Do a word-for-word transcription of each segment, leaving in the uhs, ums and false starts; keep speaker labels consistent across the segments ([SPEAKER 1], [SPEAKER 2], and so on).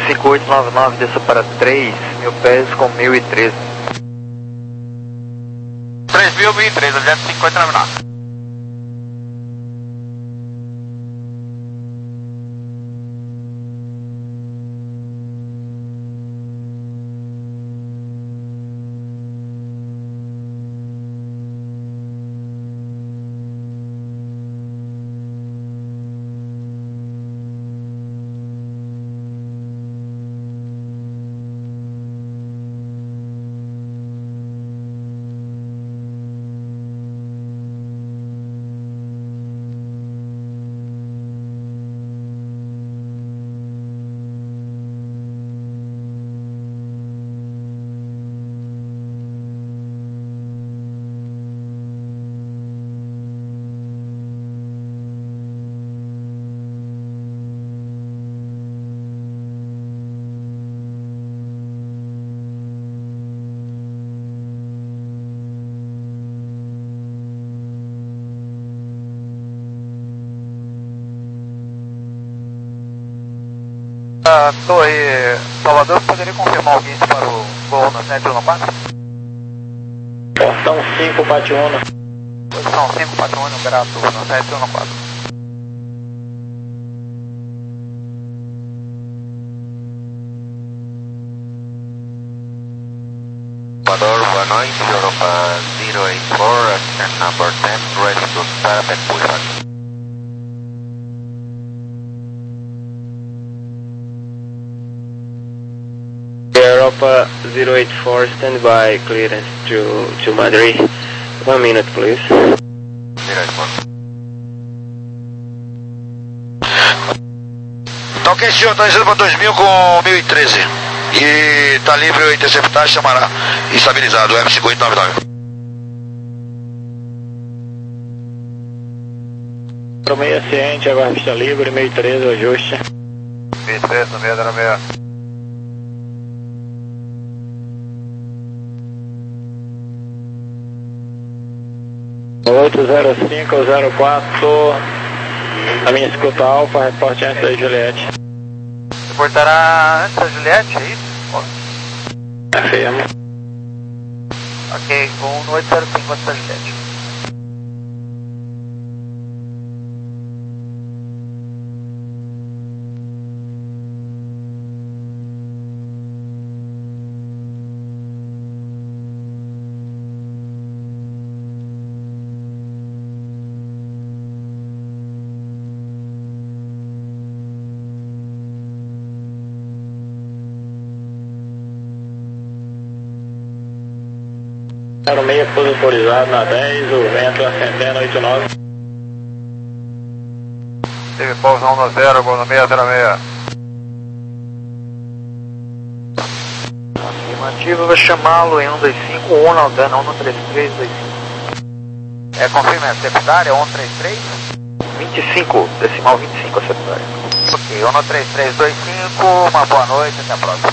[SPEAKER 1] cinco oito nove nove, desça para três mil pés com mil e treze.
[SPEAKER 2] três mil, mil e treze, adiante cinco oito nove nove.
[SPEAKER 3] Ah, Torre Salvador, poderia confirmar o guincho para o voo no sete um quatro?
[SPEAKER 4] Portão cinco, Pationa.
[SPEAKER 3] Posição cinco, Pationa, grato no sete um quatro.
[SPEAKER 2] Salvador, boa noite, Europa zero eight four, ascent number ten, ready to start and pushback.
[SPEAKER 4] Europa zero eight four, standby, clearance to, to Madrid. One minute, please.
[SPEAKER 2] zero eight four.
[SPEAKER 3] Tá ok, senhor, tá descendo para dois mil com mil e treze. E tá livre o interceptar, chamará. Estabilizado, M cinco oito nove nove.
[SPEAKER 4] Pro meia ciente, agora pista livre, mil e treze, ajuste.
[SPEAKER 3] mil e treze, no meio da meia.
[SPEAKER 4] oito zero cinco zero quatro, a minha escuta Alfa, reporte antes da Juliette.
[SPEAKER 3] Reportará antes da Juliette, é isso?
[SPEAKER 4] Afirmo.
[SPEAKER 3] Ok, com oito zero cinco antes da Juliette.
[SPEAKER 4] Zero meia posicionado na dez, o vento ascendendo oito nove.
[SPEAKER 3] Teve pouso um no zero, gol no meia zero meia.
[SPEAKER 1] Afirmativo, vou chamá-lo em um dois cinco, um na Aldana, um três três dois cinco.
[SPEAKER 3] É, confirma, é secundária, um três três?
[SPEAKER 1] vinte e cinco, decimal vinte e cinco a secundária.
[SPEAKER 3] Ok, um três três dois cinco, uma boa noite, até a próxima.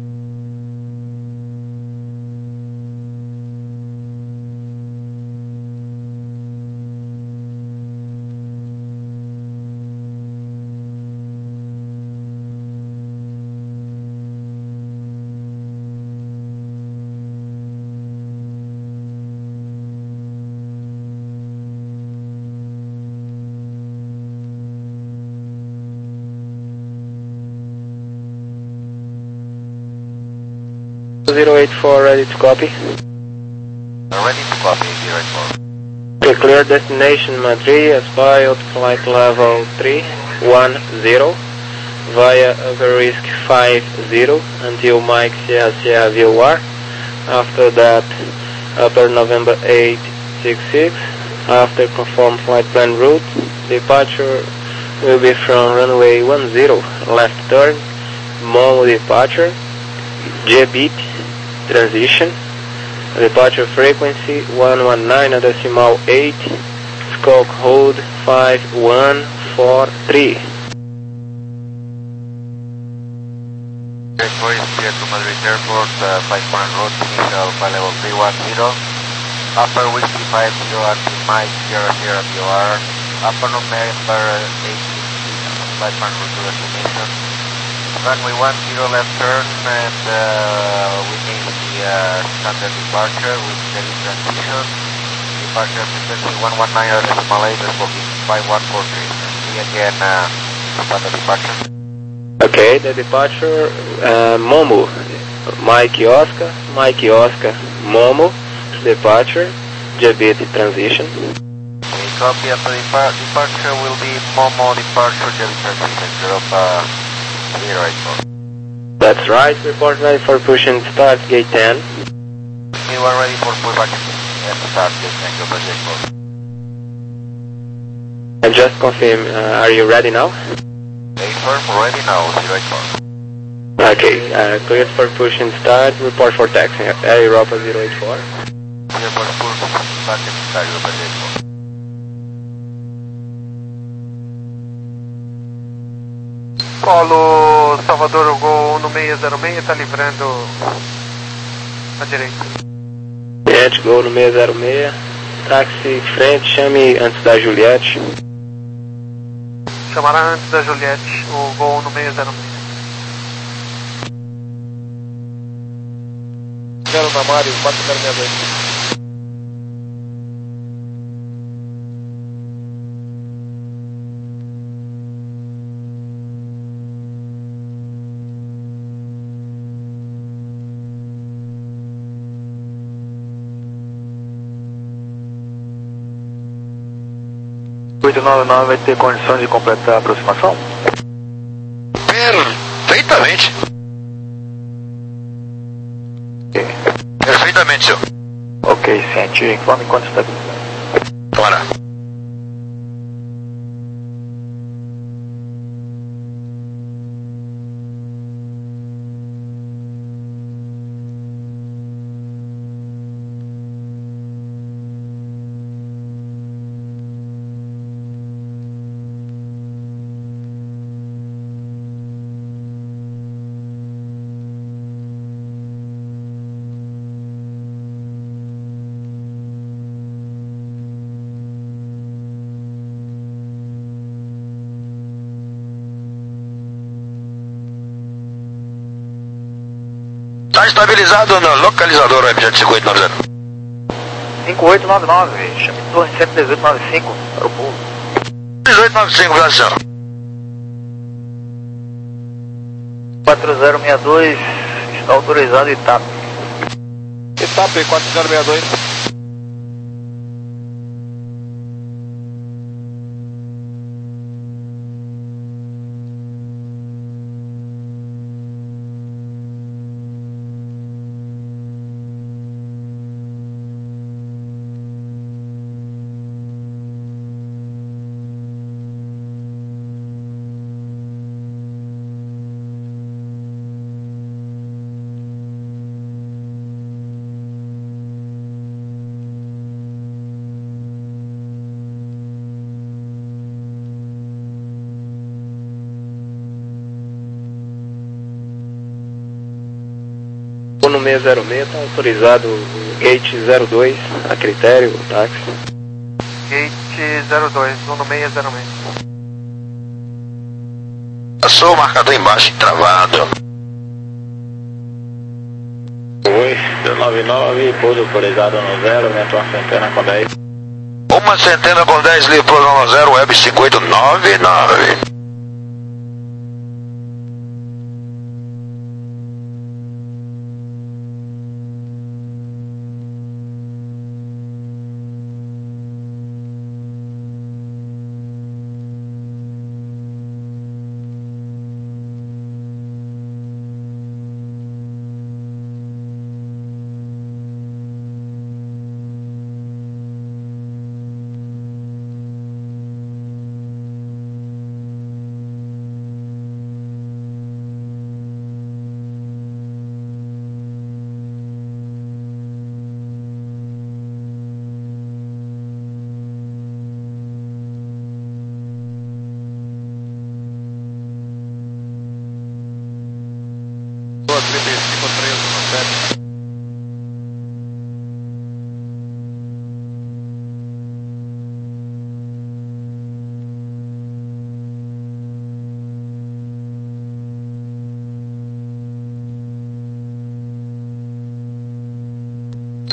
[SPEAKER 4] zero eight four, ready to copy.
[SPEAKER 2] Ready to copy, zero eight four.
[SPEAKER 4] Okay, clear destination Madrid, aspire flight level three one zero via over risk five zero until Mike Sierra Sierra V O R. After that, upper November eight six six. After confirmed flight plan route, departure will be from runway one zero, left turn, Momo departure, J B T transition, departure frequency one one nine decimal eight, scope hold five one four three.
[SPEAKER 2] Airport is clear to Madrid Airport, uh, five point road, initial flight level three one zero, upper whiskey five zero at Mike Sierra Sierra V O R, upper November eight six six, five point route to destination, runway one zero left turn, and uh, we make the uh, standard departure with steady transition. Departure frequency one one nine decimal eight, booking five one four three. See again, uh, standard departure.
[SPEAKER 4] Okay, the departure, uh, Momo, Mike Oscar, Mike Oscar, Momo, departure, J B T transition.
[SPEAKER 2] We copy after depar departure will be Momo departure, J B T transition, Europe uh, zero eight four.
[SPEAKER 4] That's right, report ready for pushing start, gate ten.
[SPEAKER 2] We are ready for pushback and start, gate ten, Europe zero eight four.
[SPEAKER 4] And just confirm, uh, are you ready now?
[SPEAKER 2] Firm ready now, zero eight four.
[SPEAKER 4] Okay, uh, cleared for push and start, report for taxi, Air Europa zero eight four.
[SPEAKER 2] Clear for push and start, start Europa zero eight four.
[SPEAKER 1] Polo Salvador, Gol no seis zero seis, está livrando à direita.
[SPEAKER 4] Juliette, Gol no seis zero seis, táxi frente, chame antes da Juliette.
[SPEAKER 1] Chamará antes da Juliette, o Gol no seis zero seis.
[SPEAKER 5] Zero na Mário, quatro zero seis dois.
[SPEAKER 1] oito nove nove vai ter condições de completar a aproximação?
[SPEAKER 3] Perfeitamente. Perfeitamente, senhor.
[SPEAKER 1] Ok, ciente, informe enquanto está estabilizado.
[SPEAKER 3] Bora. Está estabilizado no localizador Web Jet cinco oito nove zero.
[SPEAKER 1] cinco oito nove nove, chame torre cento e dezoito nove cinco para o povo.
[SPEAKER 3] dezoito nove cinco, Brasil.
[SPEAKER 1] quatro zero seis dois, está autorizado e TAP.
[SPEAKER 5] Etapa quatro zero seis dois.
[SPEAKER 4] No seis zero seis está autorizado o gate zero dois, a critério, o táxi.
[SPEAKER 1] Gate zero dois, no seis zero seis.
[SPEAKER 3] Passou o marcador embaixo, travado.
[SPEAKER 6] Oi, nove nove, pouso autorizado no zero, vento uma centena com dez.
[SPEAKER 3] Uma centena com dez, livre pouso no zero, Web cinco oito nove nove.
[SPEAKER 5] trinta e cinco três sete.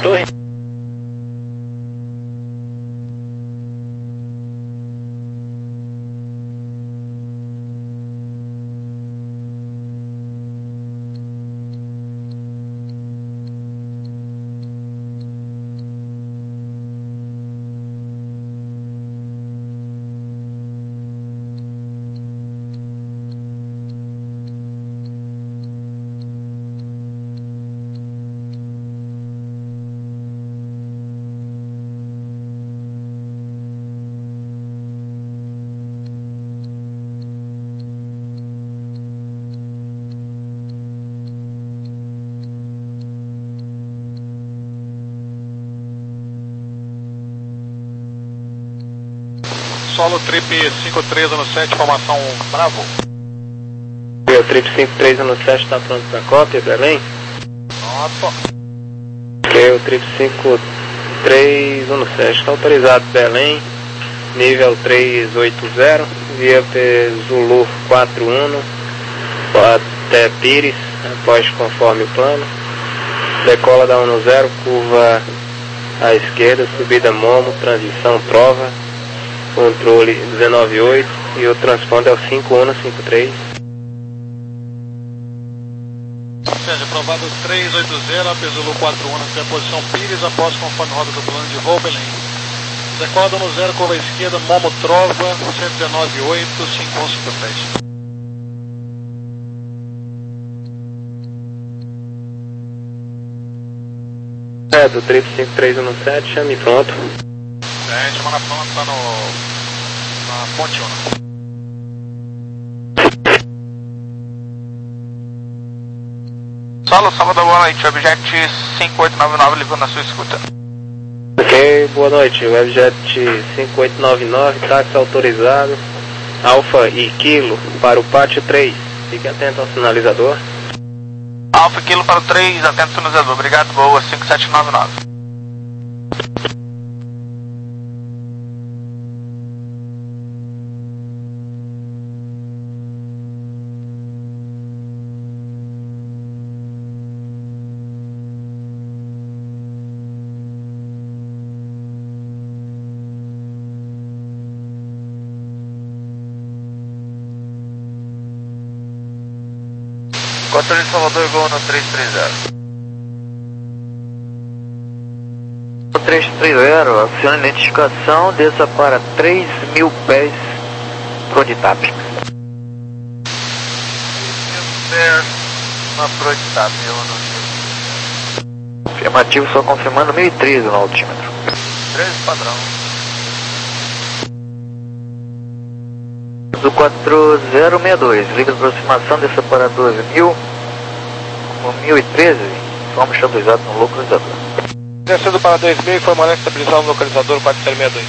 [SPEAKER 4] torre?
[SPEAKER 5] Solo Trip cinco três no sete, formação Bravo.
[SPEAKER 4] O Trip cinco três no sete está pronto para cópia, Belém?
[SPEAKER 5] Pronto.
[SPEAKER 4] Ok, o Trip cinco três no sete está autorizado, Belém. Nível trezentos e oitenta, via P Zulu quatro um, até Pires, após conforme o plano. Decola da um zero, curva à esquerda, subida Momo, transição Prova. Controle dezenove oito e o transponder é o cinco um cinco três.
[SPEAKER 5] Sérgio, aprovado trezentos e oitenta, P Zulu quatro um, até a posição Pires, após conforme roda do plano de voo, Belém. Decola no zero, curva à esquerda, Momo Trova, cento e dezenove oito, cinco um cinco três.
[SPEAKER 4] É, do Trip cinco três um sete, chame pronto.
[SPEAKER 5] É, chama na pronta no, na ponte um.
[SPEAKER 3] Solo, Salvador, boa noite. Objet cinco oito nove nove ligou na sua escuta.
[SPEAKER 4] Ok, boa noite. O Webjet cinco oito nove nove, táxi autorizado. Alfa e Kilo para o pátio três. Fique atento ao sinalizador.
[SPEAKER 3] Alfa Kilo para o três, atento ao sinalizador. Obrigado, boa, cinco sete nove nove. Controle de Salvador, gol no trezentos e trinta.
[SPEAKER 2] O trezentos e trinta, aciona a identificação, desça para três mil pés Proditap.
[SPEAKER 3] três mil pés na Proditap, eu não sei.
[SPEAKER 2] Afirmativo, só confirmando mil e treze no altímetro.
[SPEAKER 3] treze padrão.
[SPEAKER 2] Do quatro zero seis dois, liga de aproximação, desça para doze mil, com mil e treze, vamos estabilizado no localizador.
[SPEAKER 5] Descendo para dois mil, informando estabilizado no localizador quatro zero seis dois.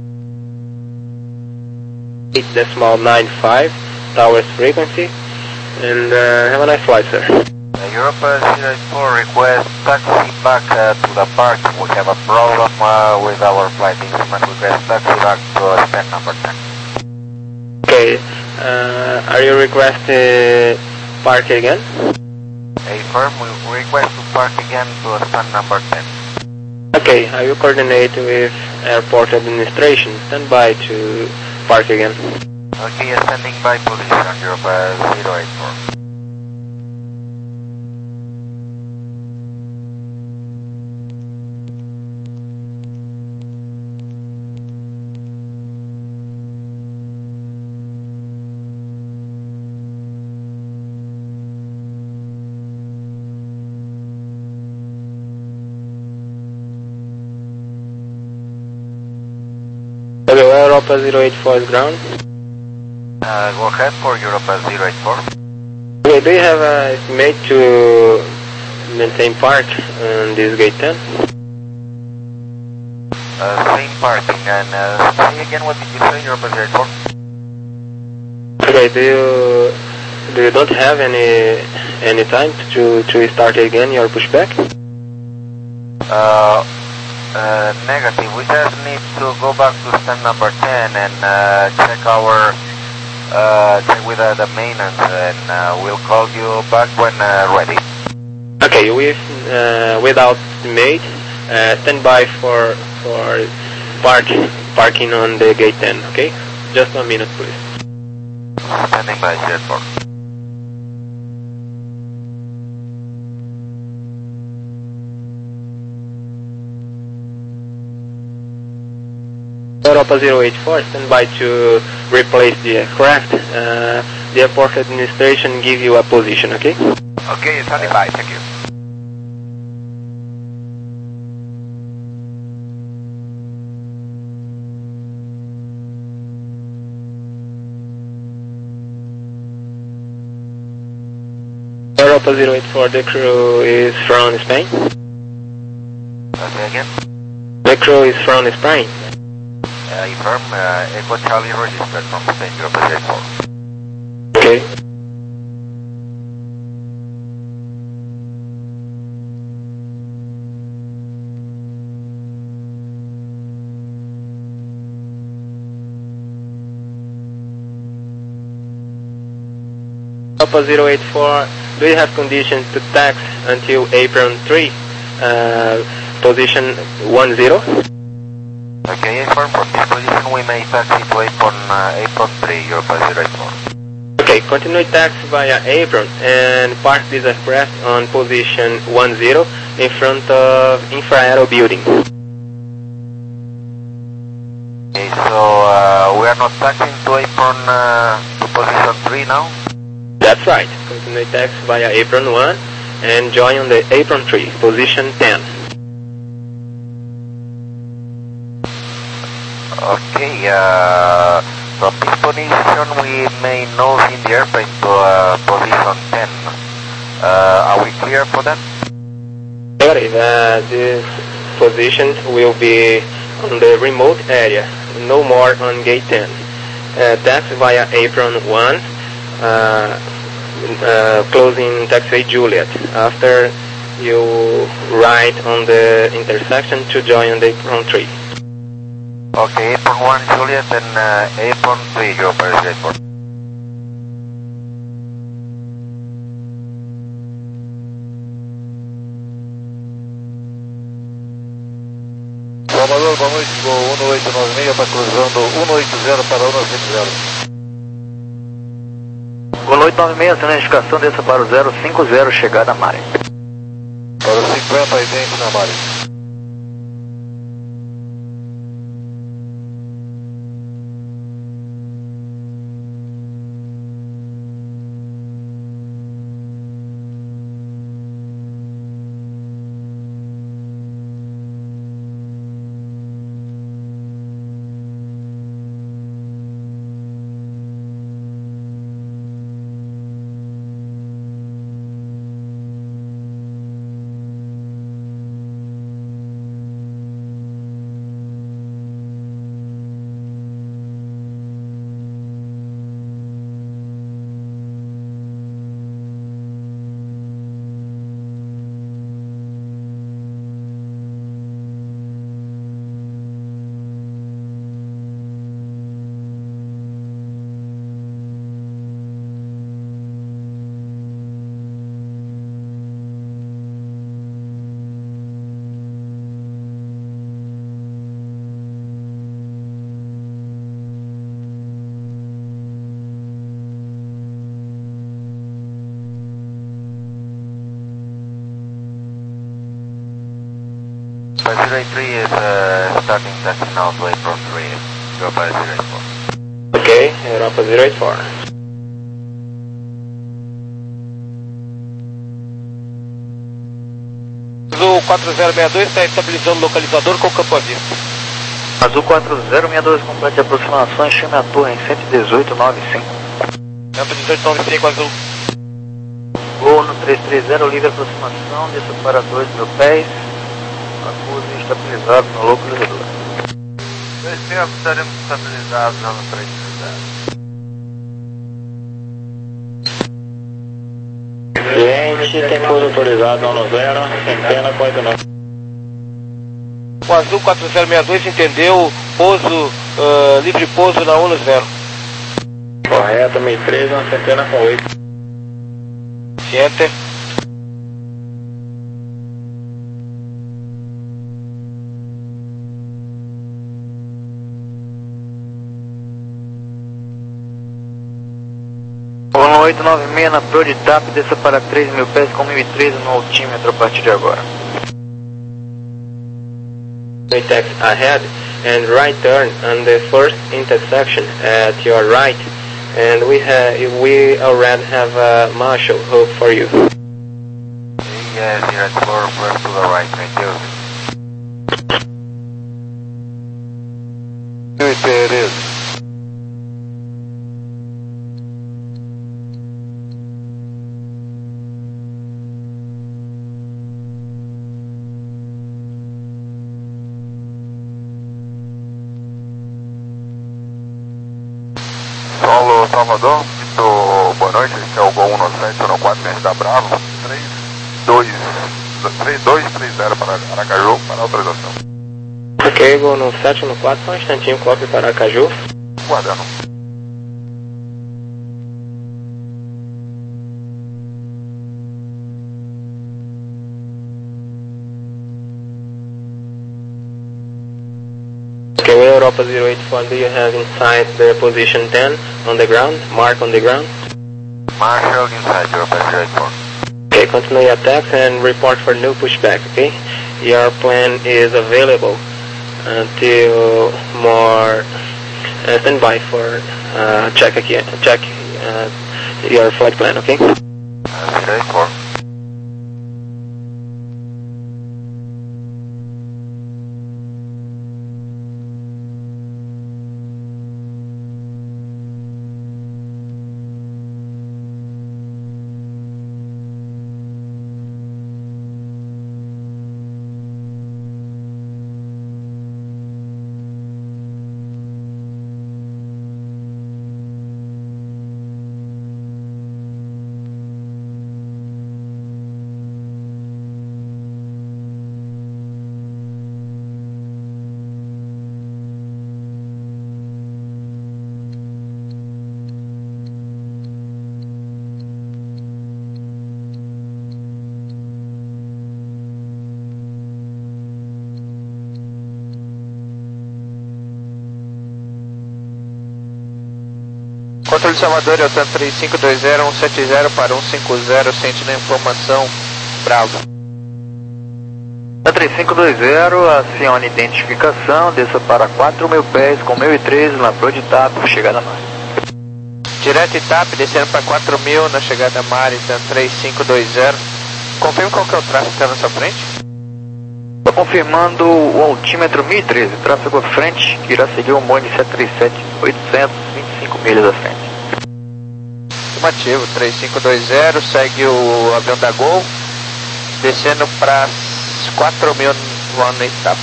[SPEAKER 4] eight decimal nine five, towers frequency, and uh, have a nice flight, sir.
[SPEAKER 2] Uh, Europa zero eight four request taxi back uh, to the park. We have a problem uh, with our flight instrument. Request taxi back to uh, stand number ten.
[SPEAKER 4] Okay, uh, are you requesting park again?
[SPEAKER 2] A firm, we request to park again to a stand number ten.
[SPEAKER 4] Okay, I will coordinate with airport administration. Stand by to park again.
[SPEAKER 2] Okay, standing by position, Europa zero eight four.
[SPEAKER 4] Hello, Europa zero eight four is ground.
[SPEAKER 2] Uh, go ahead for Europa zero eight four.
[SPEAKER 4] Okay, do you have an estimate to maintain park on this gate ten?
[SPEAKER 2] Uh, same parking, and uh, say again what did you say, Europa zero eight four?
[SPEAKER 4] Okay, do you do you don't have any any time to to start again your pushback?
[SPEAKER 2] Uh, uh, negative. We just need to go back to stand number ten and uh, check our uh, check with uh, the maintenance, and uh, we'll call you back when uh, ready.
[SPEAKER 4] Okay, with uh, without mate, Uh, stand by for for park parking on the gate ten. Okay, just one minute, please.
[SPEAKER 2] Standing by, Jet four.
[SPEAKER 4] Europa zero eight four, stand by to replace the aircraft. Uh, the airport administration give you a position, okay?
[SPEAKER 2] Okay, standing by, thank you.
[SPEAKER 4] Europa zero eight four, the crew is from Spain.
[SPEAKER 2] Okay, again.
[SPEAKER 4] The crew is from Spain.
[SPEAKER 2] Uh, confirm, uh, Echo Charlie registered from Spain, Europa zero eight four.
[SPEAKER 4] Okay. Europa zero eight four, do you have conditions to tax until April third, uh, position one zero?
[SPEAKER 2] Okay, inform from this position we may taxi to apron, uh, apron three, Europa zero eight four.
[SPEAKER 4] Okay, continue taxi via apron and park this aircraft on position one zero in front of Infraero building.
[SPEAKER 2] Okay, so uh, we are not taxiing to apron uh, to position three now?
[SPEAKER 4] That's right, continue taxi via apron one and join on the apron three, position ten.
[SPEAKER 2] Okay, uh, from this position we may nose in the airplane to uh, position ten. Uh, are we clear for that?
[SPEAKER 4] Sorry, uh, this position will be on the remote area, no more on gate ten. Uh, taxi via apron one, uh, uh, closing taxiway Juliet. After you ride on the intersection to join the apron three.
[SPEAKER 2] Okay, apron one Juliet and uh, apron three, Europa zero eight four.
[SPEAKER 7] Salvador, boa noite, Gol um oito nove seis, está cruzando um oito zero para um cinco zero.
[SPEAKER 8] Gol oito nove seis, a identificação desça para o zero cinco zero, chegada a Mare.
[SPEAKER 7] Para o cinquenta, idêntico na Mare.
[SPEAKER 2] zero eight three is uh, starting taxi now to apron three, Europa zero eight four.
[SPEAKER 4] Okay, Europa zero eight four.
[SPEAKER 9] Azul quatro zero seis dois está estabilizando o localizador com campo à vista.
[SPEAKER 8] Azul quatro zero seis dois, complete aproximações, chame a torre em cento e dezoito nove cinco.
[SPEAKER 9] cento e dezoito nove cinco, Azul.
[SPEAKER 8] Gol no três três zero, livre aproximação, desça para dois mil pés. Acuse estabilizado no localizador.
[SPEAKER 2] Dois mil, estaremos estabilizados já no três três zero.
[SPEAKER 6] Cliente, tem pouso autorizado no zero, centena com oito nove.
[SPEAKER 9] O Azul quatro zero seis dois entendeu, pouso, uh, livre pouso na um zero.
[SPEAKER 6] Correto, mil e treze, uma centena com oito.
[SPEAKER 9] Enter.
[SPEAKER 8] um oito nove seis na Pro de Tap, desça para três mil pés com mil e treze no altímetro a partir de agora.
[SPEAKER 4] Taxi ahead and right turn on the first intersection at your right, and we have we already have a marshal hope for you.
[SPEAKER 2] Yes, you're at four, left to the right, thank you.
[SPEAKER 7] It is.
[SPEAKER 3] Solo Salvador, muito boa noite, esse é o Gol um nove sete um quatro, Mestre da Bravo, três dois três zero para Aracaju, para autorização.
[SPEAKER 4] Ok, Gol no sete no quatro, só um instantinho, copy para Aracaju.
[SPEAKER 3] Guardando.
[SPEAKER 4] Okay, Europa zero eight four, do you have inside the position ten on the ground, mark on the ground?
[SPEAKER 2] Marshal inside Europa zero eight four.
[SPEAKER 4] Okay, continue your taxi and report for new pushback, okay? Your plan is available until more uh, standby for uh, check again, check uh, your flight plan, okay?
[SPEAKER 2] zero eight four.
[SPEAKER 9] Controle de Salvador, Eltan três cinco dois zero um sete zero para um cinco zero, sentindo a informação, Bravo.
[SPEAKER 8] três cinco dois zero, acione identificação, desça para quatro mil pés com mil e treze na Pro de Tap, chegada a mar.
[SPEAKER 9] Direto e Tap, descendo para quatro mil na chegada a mar, Eltan três cinco dois zero. Confirme qual que é o tráfego que está na sua frente?
[SPEAKER 8] Estou confirmando o altímetro mil e treze, tráfego à frente, que irá seguir o Boeing sete três sete, oitocentos e vinte e cinco milhas à frente.
[SPEAKER 9] Afirmativo, três cinco dois zero, segue o avião da Gol, descendo para quatro mil no Itap.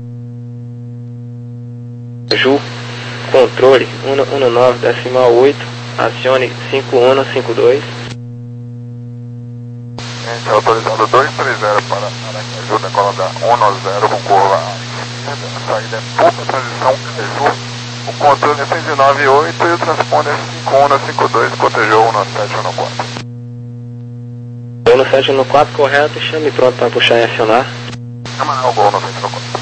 [SPEAKER 4] Ju, controle um nove decimal oito, acione cinco um cinco dois.
[SPEAKER 3] Gente, autorizado dois três zero para Aracaju, decola da um nove zero com curva à esquerda, a saída é pouca transição Caju, o controle é seis nove oito e o transponder é cinco um cinco dois, cotejou um nove sete um quatro.
[SPEAKER 4] um nove sete um quatro, correto, chame pronto para puxar e acionar.
[SPEAKER 3] Chama o Gol um nove sete um quatro.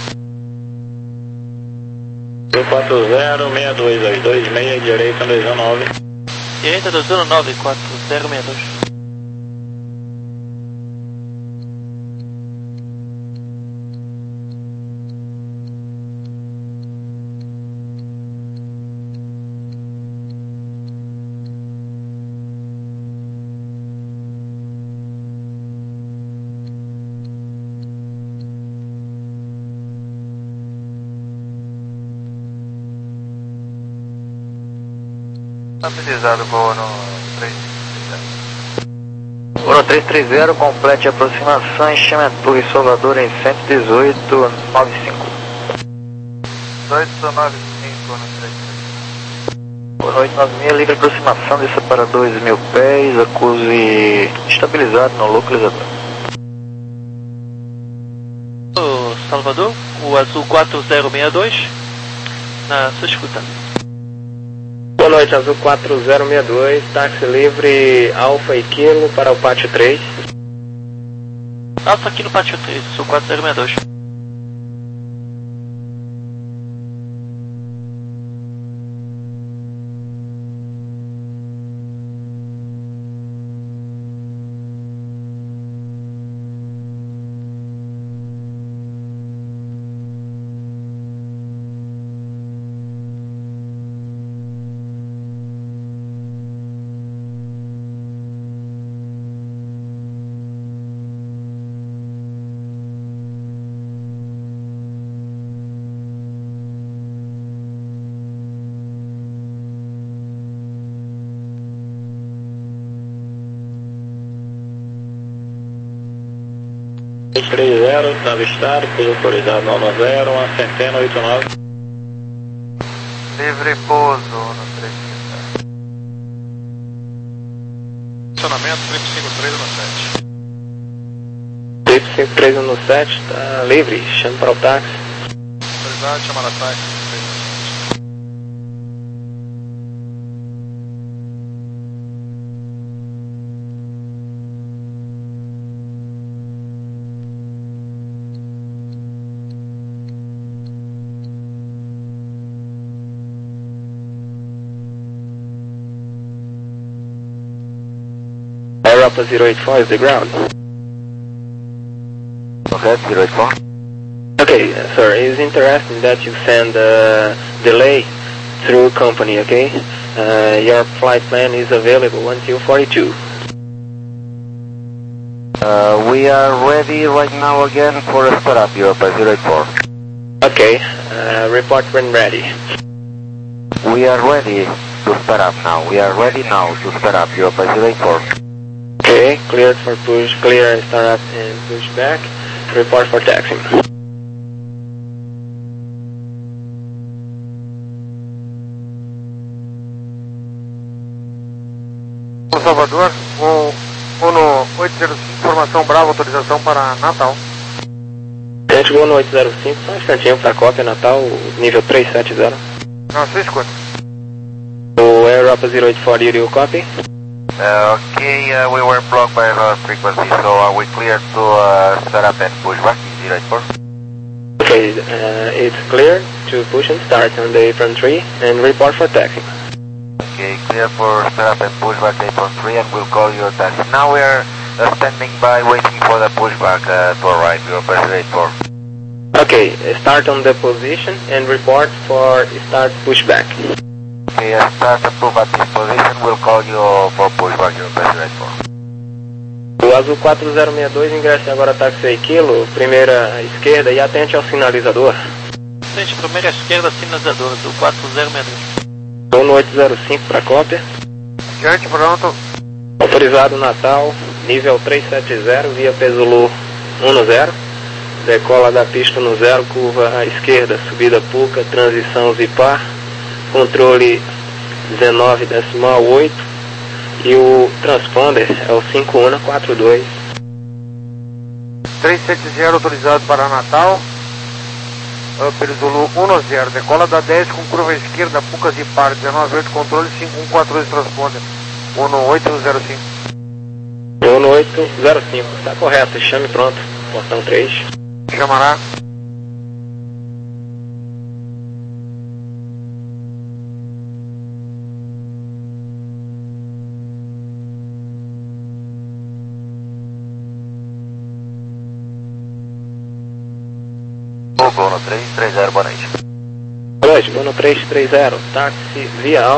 [SPEAKER 6] um quatro zero seis dois dois dois seis, direita dois um nove.
[SPEAKER 10] Direita dois um nove, quatro zero seis dois.
[SPEAKER 1] Estabilizado, Gol no três três zero.
[SPEAKER 8] Gol três três zero, complete a aproximação, enchimento Torre Salvador em cento e dezoito, nove cinco.
[SPEAKER 1] dezoito nove cinco no três três zero.
[SPEAKER 8] Gol oito nove seis, livre aproximação, desça para dois mil pés, acuse estabilizado no localizador.
[SPEAKER 10] O Salvador, o azul quatro zero seis dois, na sua escuta.
[SPEAKER 4] Boa noite, Azul quatro zero seis dois, táxi livre Alfa e Kilo para o pátio três.
[SPEAKER 10] Alfa aqui no pátio três, Azul quatro zero seis dois.
[SPEAKER 6] trinta, está avistado, pouso autorizado no zero, uma centena, oito nove.
[SPEAKER 1] Livre pouso no três trinta.
[SPEAKER 5] Estacionamento três cinco três no sete.
[SPEAKER 4] três cinco três no sete, está livre, chame para o táxi.
[SPEAKER 5] Autorizado, chamar a táxi.
[SPEAKER 4] Europa zero eight four is the ground.
[SPEAKER 2] Okay, zero eight four.
[SPEAKER 4] Okay, uh, sir, it's interesting that you send a delay through company, okay? Uh, your flight plan is available until forty-two.
[SPEAKER 2] Uh, we are ready right now again for a startup, Europa zero eight four.
[SPEAKER 4] Okay, uh, report when ready.
[SPEAKER 2] We are ready to start up now. We are ready now to start up, Europa zero eight four.
[SPEAKER 4] Okay, cleared for push, clear and start up and push back. Report for taxi.
[SPEAKER 1] Salvador, o Uno oito zero cinco, informação Bravo, autorização para Natal.
[SPEAKER 4] A gente chegou no oito zero cinco, só um instantinho para cópia, Natal, nível três sete zero.
[SPEAKER 1] Não, sua escuta.
[SPEAKER 4] O Europa zero eight four, you copy?
[SPEAKER 2] Uh, okay, uh, we were blocked by low frequency, so are we clear to uh, start up and push back zero eight four?
[SPEAKER 4] Okay, uh, it's clear to push and start on the apron three and report for taxi.
[SPEAKER 2] Okay, clear for start up and push back apron three, and we'll call you a taxi. Now we are uh, standing by waiting for the pushback uh, to arrive, Europa zero eight four.
[SPEAKER 4] Okay, start on the position and report for start pushback.
[SPEAKER 2] Okay, uh, start approve at this position, we'll call you for pushback, Europa zero eight four.
[SPEAKER 4] O Azul quatro zero seis dois, ingresse agora táxi seis kilo, primeira esquerda e atente ao sinalizador.
[SPEAKER 10] Frente, primeira esquerda, sinalizador do quatro zero seis dois.
[SPEAKER 4] Estou no oito zero cinco para cópia.
[SPEAKER 1] Diante, pronto.
[SPEAKER 4] Autorizado Natal, nível três sete zero, via Pesulu um zero. Decola da pista no zero, curva à esquerda, subida Puca, transição Zipar. Controle dezenove decimal oito e o transponder é o cinco um quatro dois.
[SPEAKER 1] três sete zero autorizado para Natal. Uh, Perizulu um zero, decola da dez com curva esquerda, Pucas e Par, dezenove oito, controle cinco um quatro dois, transponder um oito zero cinco.
[SPEAKER 4] um oito zero cinco, está correto, chame pronto, portão três.
[SPEAKER 1] Chamará.
[SPEAKER 2] Bono três três zero, boa noite.
[SPEAKER 4] Boa noite, Bono três três zero, táxi via